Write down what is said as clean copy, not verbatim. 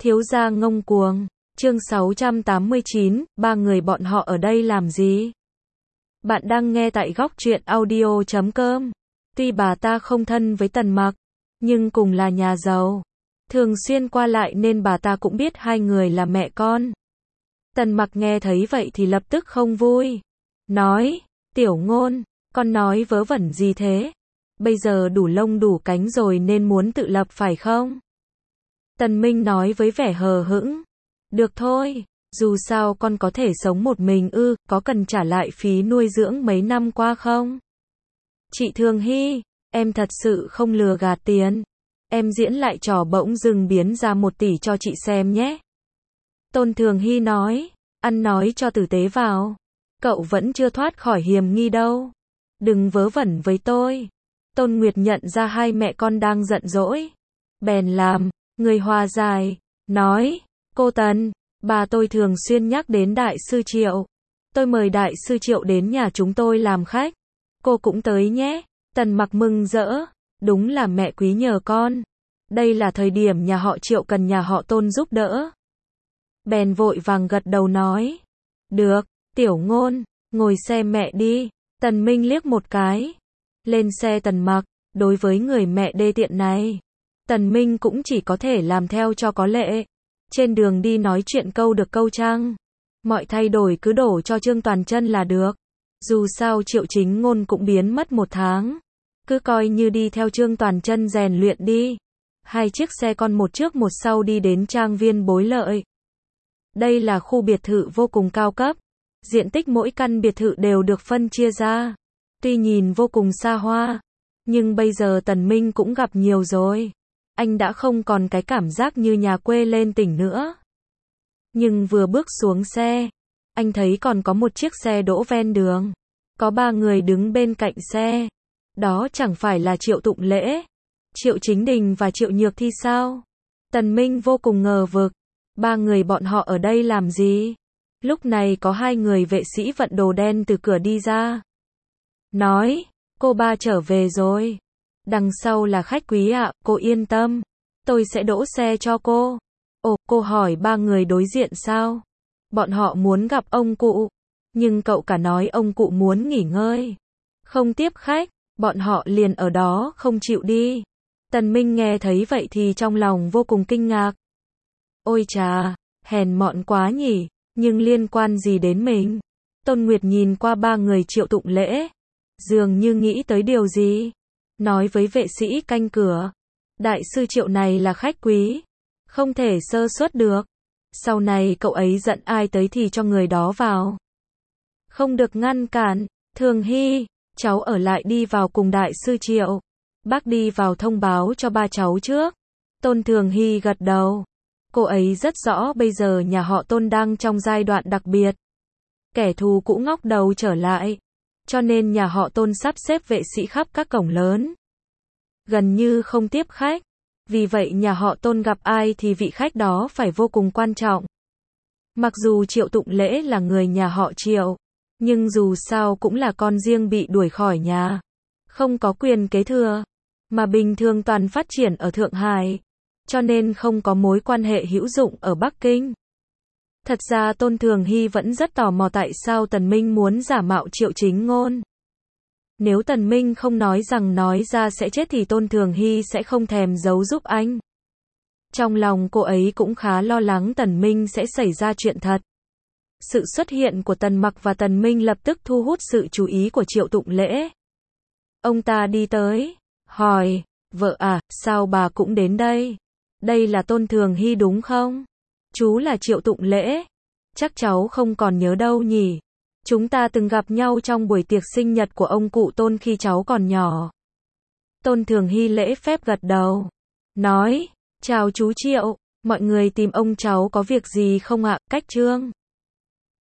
Thiếu gia ngông cuồng. Chương 689, ba người bọn họ ở đây làm gì? Bạn đang nghe tại góc truyện audio.com. Tuy bà ta không thân với Tần Mặc, nhưng cùng là nhà giàu, thường xuyên qua lại nên bà ta cũng biết hai người là mẹ con. Tần Mặc nghe thấy vậy thì lập tức không vui. Nói, Tiểu Ngôn, con nói vớ vẩn gì thế? Bây giờ đủ lông đủ cánh rồi nên muốn tự lập phải không? Tần Minh nói với vẻ hờ hững. Được thôi, dù sao con có thể sống một mình có cần trả lại phí nuôi dưỡng mấy năm qua không? Chị Thường Hy, em thật sự không lừa gạt tiền. Em diễn lại trò bỗng dưng biến ra 1 tỷ cho chị xem nhé. Tôn Thường Hy nói, ăn nói cho tử tế vào. Cậu vẫn chưa thoát khỏi hiểm nghi đâu. Đừng vớ vẩn với tôi. Tôn Nguyệt nhận ra hai mẹ con đang giận dỗi. Bèn làm người hòa giải, nói, cô Tần, bà tôi thường xuyên nhắc đến Đại sư Triệu. Tôi mời Đại sư Triệu đến nhà chúng tôi làm khách. Cô cũng tới nhé. Tần Mặc mừng rỡ, đúng là mẹ quý nhờ con. Đây là thời điểm nhà họ Triệu cần nhà họ Tôn giúp đỡ. Bèn vội vàng gật đầu nói, được, Tiểu Ngôn, ngồi xe mẹ đi. Tần Minh liếc một cái, lên xe Tần Mặc. Đối với người mẹ đê tiện này, Tần Minh cũng chỉ có thể làm theo cho có lệ. Trên đường đi nói chuyện câu được câu trăng. Mọi thay đổi cứ đổ cho Trương Toàn Chân là được. Dù sao Triệu Chính Ngôn cũng biến mất 1 tháng. Cứ coi như đi theo Trương Toàn Chân rèn luyện đi. 2 chiếc xe con một trước một sau đi đến trang viên Bối Lợi. Đây là khu biệt thự vô cùng cao cấp. Diện tích mỗi căn biệt thự đều được phân chia ra. Tuy nhìn vô cùng xa hoa, nhưng bây giờ Tần Minh cũng gặp nhiều rồi. Anh đã không còn cái cảm giác như nhà quê lên tỉnh nữa. Nhưng vừa bước xuống xe, anh thấy còn có một chiếc xe đỗ ven đường. Có 3 người đứng bên cạnh xe. Đó chẳng phải là Triệu Tụng Lễ, Triệu Chính Đình và Triệu Nhược Thi sao? Tần Minh vô cùng ngờ vực. 3 người bọn họ ở đây làm gì? Lúc này có 2 người vệ sĩ vận đồ đen từ cửa đi ra. Nói, cô ba trở về rồi. Đằng sau là khách quý ạ, cô yên tâm. Tôi sẽ đỗ xe cho cô. Ồ, cô hỏi 3 người đối diện sao? Bọn họ muốn gặp ông cụ. Nhưng cậu cả nói ông cụ muốn nghỉ ngơi. Không tiếp khách, bọn họ liền ở đó không chịu đi. Tần Minh nghe thấy vậy thì trong lòng vô cùng kinh ngạc. Ôi chà, hèn mọn quá nhỉ, nhưng liên quan gì đến mình? Tôn Nguyệt nhìn qua 3 người Triệu Tụng Lễ, dường như nghĩ tới điều gì. Nói với vệ sĩ canh cửa, Đại sư Triệu này là khách quý, không thể sơ suất được. Sau này cậu ấy giận ai tới thì cho người đó vào. Không được ngăn cản. Thường Hy, cháu ở lại đi vào cùng Đại sư Triệu. Bác đi vào thông báo cho ba cháu trước. Tôn Thường Hy gật đầu. Cô ấy rất rõ bây giờ nhà họ Tôn đang trong giai đoạn đặc biệt. Kẻ thù cũ ngóc đầu trở lại. Cho nên nhà họ Tôn sắp xếp vệ sĩ khắp các cổng lớn. Gần như không tiếp khách. Vì vậy nhà họ Tôn gặp ai thì vị khách đó phải vô cùng quan trọng. Mặc dù Triệu Tụng Lễ là người nhà họ Triệu, nhưng dù sao cũng là con riêng bị đuổi khỏi nhà. Không có quyền kế thừa, mà bình thường toàn phát triển ở Thượng Hải. Cho nên không có mối quan hệ hữu dụng ở Bắc Kinh. Thật ra Tôn Thường Hy vẫn rất tò mò tại sao Tần Minh muốn giả mạo Triệu Chính Ngôn. Nếu Tần Minh không nói rằng nói ra sẽ chết thì Tôn Thường Hy sẽ không thèm giấu giúp anh. Trong lòng cô ấy cũng khá lo lắng Tần Minh sẽ xảy ra chuyện thật. Sự xuất hiện của Tần Mặc và Tần Minh lập tức thu hút sự chú ý của Triệu Tụng Lễ. Ông ta đi tới, hỏi, vợ à, sao bà cũng đến đây? Đây là Tôn Thường Hy đúng không? Chú là Triệu Tụng Lễ. Chắc cháu không còn nhớ đâu nhỉ? Chúng ta từng gặp nhau trong buổi tiệc sinh nhật của ông cụ Tôn khi cháu còn nhỏ. Tôn Thường Hy lễ phép gật đầu. Nói, chào chú Triệu, mọi người tìm ông cháu có việc gì không ạ? Cách Trương